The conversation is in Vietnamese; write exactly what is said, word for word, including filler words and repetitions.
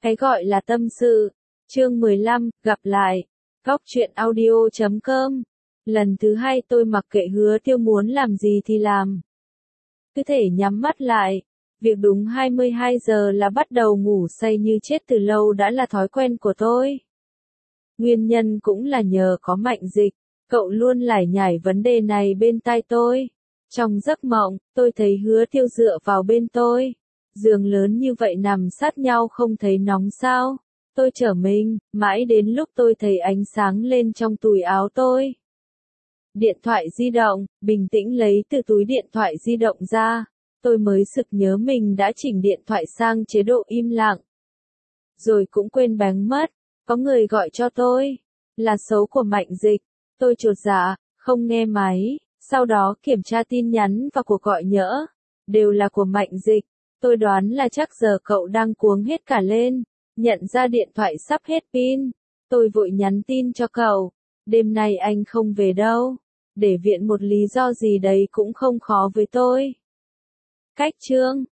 Cái gọi là tâm sự. Chương mười lăm, gặp lại. Góc truyện audio chấm com. Lần thứ hai tôi mặc kệ Hứa Tiêu muốn làm gì thì làm. Cứ thể nhắm mắt lại. Việc đúng hai mươi hai giờ là bắt đầu ngủ say như chết từ lâu đã là thói quen của tôi. Nguyên nhân cũng là nhờ có Mạnh Dịch, cậu luôn lải nhải vấn đề này bên tai tôi. Trong giấc mộng, tôi thấy Hứa Tiêu dựa vào bên tôi. Giường lớn như vậy nằm sát nhau không thấy nóng sao? Tôi trở mình, mãi đến lúc tôi thấy ánh sáng lên trong túi áo tôi. Điện thoại di động, bình tĩnh lấy từ túi điện thoại di động ra. Tôi mới sực nhớ mình đã chỉnh điện thoại sang chế độ im lặng. Rồi cũng quên bén mất, có người gọi cho tôi. Là số của Mạnh Dịch. Tôi chột dạ, không nghe máy, sau đó kiểm tra tin nhắn và cuộc gọi nhỡ. Đều là của Mạnh Dịch. Tôi đoán là chắc giờ cậu đang cuống hết cả lên. Nhận ra điện thoại sắp hết pin. Tôi vội nhắn tin cho cậu. Đêm nay anh không về đâu. Để viện một lý do gì đấy cũng không khó với tôi. Cách chương.